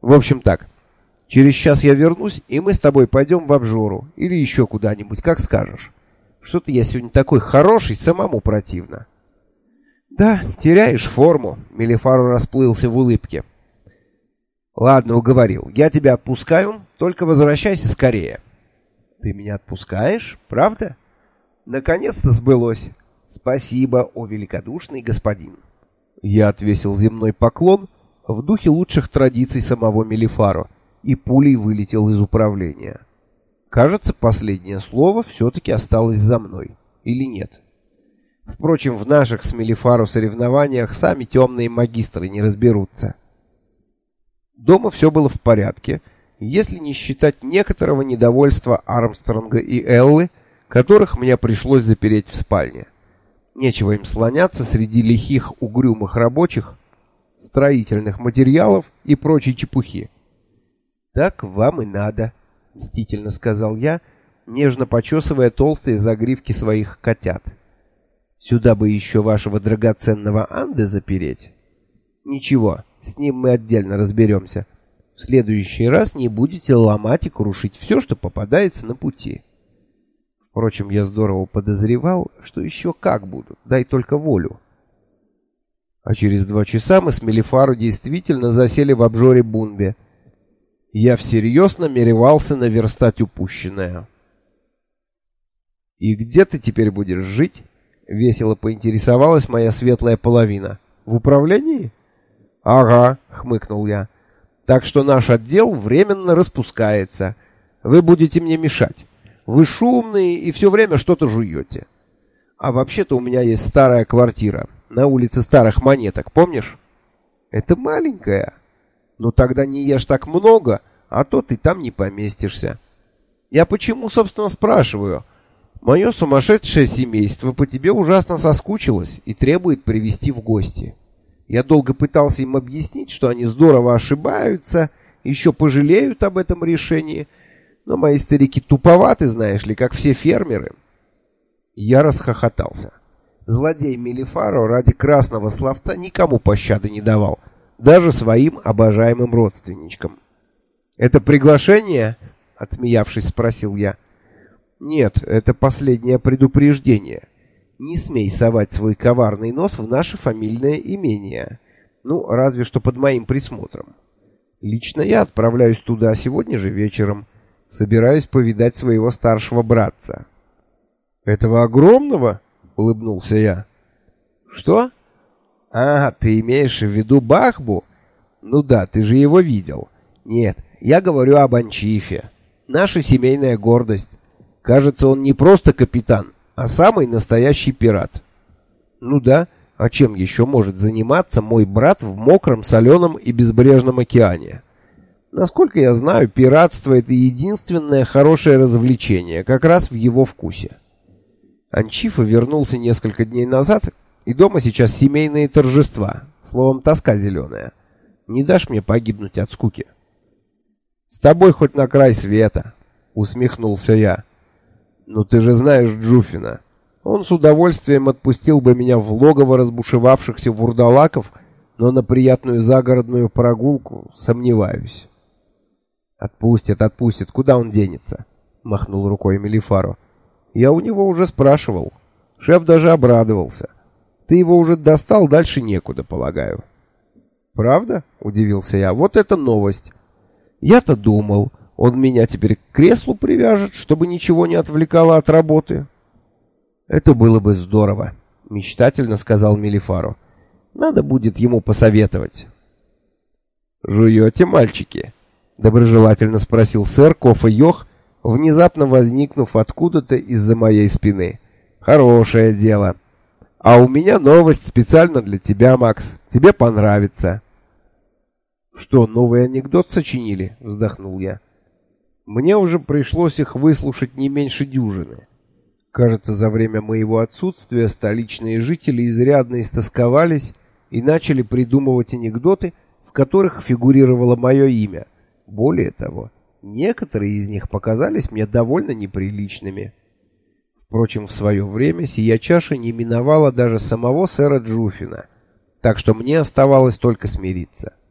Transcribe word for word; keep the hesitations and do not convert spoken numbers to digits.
В общем так, через час я вернусь, и мы с тобой пойдем в обжору или еще куда-нибудь, как скажешь. Что-то я сегодня такой хороший, самому противно. Да, теряешь форму. Мелифаро расплылся в улыбке. Ладно, уговорил. Я тебя отпускаю, только возвращайся скорее. Ты меня отпускаешь, правда? Наконец-то сбылось. Спасибо, о великодушный господин. Я отвесил земной поклон в духе лучших традиций самого Мелифаро и пулей вылетел из управления. Кажется, последнее слово все-таки осталось за мной. Или нет? Впрочем, в наших с Мелифаро соревнованиях сами темные магистры не разберутся. Дома все было в порядке, если не считать некоторого недовольства Армстронга и Эллы, которых мне пришлось запереть в спальне. Нечего им слоняться среди лихих угрюмых рабочих, строительных материалов и прочей чепухи. «Так вам и надо», — мстительно сказал я, нежно почесывая толстые загривки своих котят. «Сюда бы еще вашего драгоценного Анде запереть». «Ничего, с ним мы отдельно разберемся. В следующий раз не будете ломать и крушить все, что попадается на пути». Впрочем, я здорово подозревал, что еще как будут, дай только волю. А через два часа мы с Мелифаро действительно засели в обжоре Бунбе. Я всерьез намеревался наверстать упущенное. «И где ты теперь будешь жить?» — весело поинтересовалась моя светлая половина. «В управлении?» «Ага», — хмыкнул я. «Так что наш отдел временно распускается. Вы будете мне мешать. Вы шумные и все время что-то жуете. А вообще-то у меня есть старая квартира на улице Старых Монеток, помнишь? Это маленькая. Ну тогда не ешь так много, а то ты там не поместишься. Я почему, собственно, спрашиваю? Мое сумасшедшее семейство по тебе ужасно соскучилось и требует привезти в гости. Я долго пытался им объяснить, что они здорово ошибаются, еще пожалеют об этом решении, но мои старики туповаты, знаешь ли, как все фермеры». Я расхохотался. Злодей Мелифаро ради красного словца никому пощады не давал, даже своим обожаемым родственничкам. «Это приглашение?» — отсмеявшись, спросил я. «Нет, это последнее предупреждение. Не смей совать свой коварный нос в наше фамильное имение. Ну, разве что под моим присмотром. Лично я отправляюсь туда сегодня же вечером. Собираюсь повидать своего старшего братца». «Этого огромного?» — улыбнулся я. «Что? А, ты имеешь в виду Бахбу? Ну да, ты же его видел. Нет, я говорю об Анчифе. Наша семейная гордость. Кажется, он не просто капитан, а самый настоящий пират». «Ну да, а чем еще может заниматься мой брат в мокром, соленом и безбрежном океане? Насколько я знаю, пиратство — это единственное хорошее развлечение, как раз в его вкусе. Анчифа вернулся несколько дней назад, и дома сейчас семейные торжества, словом, тоска зеленая. Не дашь мне погибнуть от скуки?» «С тобой хоть на край света», — усмехнулся я. «Ну ты же знаешь Джуфина. Он с удовольствием отпустил бы меня в логово разбушевавшихся вурдалаков, но на приятную загородную прогулку сомневаюсь». «Отпустит, отпустит. Куда он денется?» — махнул рукой Мелифаро. «Я у него уже спрашивал. Шеф даже обрадовался. Ты его уже достал, дальше некуда, полагаю». «Правда?» — удивился я. «Вот это новость. Я-то думал, он меня теперь к креслу привяжет, чтобы ничего не отвлекало от работы». «Это было бы здорово», — мечтательно сказал Мелифаро. «Надо будет ему посоветовать». «Жуете, мальчики?» — доброжелательно спросил сэр Кофа Йох, внезапно возникнув откуда-то из-за моей спины. «Хорошее дело. А у меня новость специально для тебя, Макс. Тебе понравится». «Что, новый анекдот сочинили?» — вздохнул я. «Мне уже пришлось их выслушать не меньше дюжины. Кажется, за время моего отсутствия столичные жители изрядно истосковались и начали придумывать анекдоты, в которых фигурировало мое имя. Более того, некоторые из них показались мне довольно неприличными. Впрочем, в свое время сия чаша не миновала даже самого сэра Джуфина, так что мне оставалось только смириться.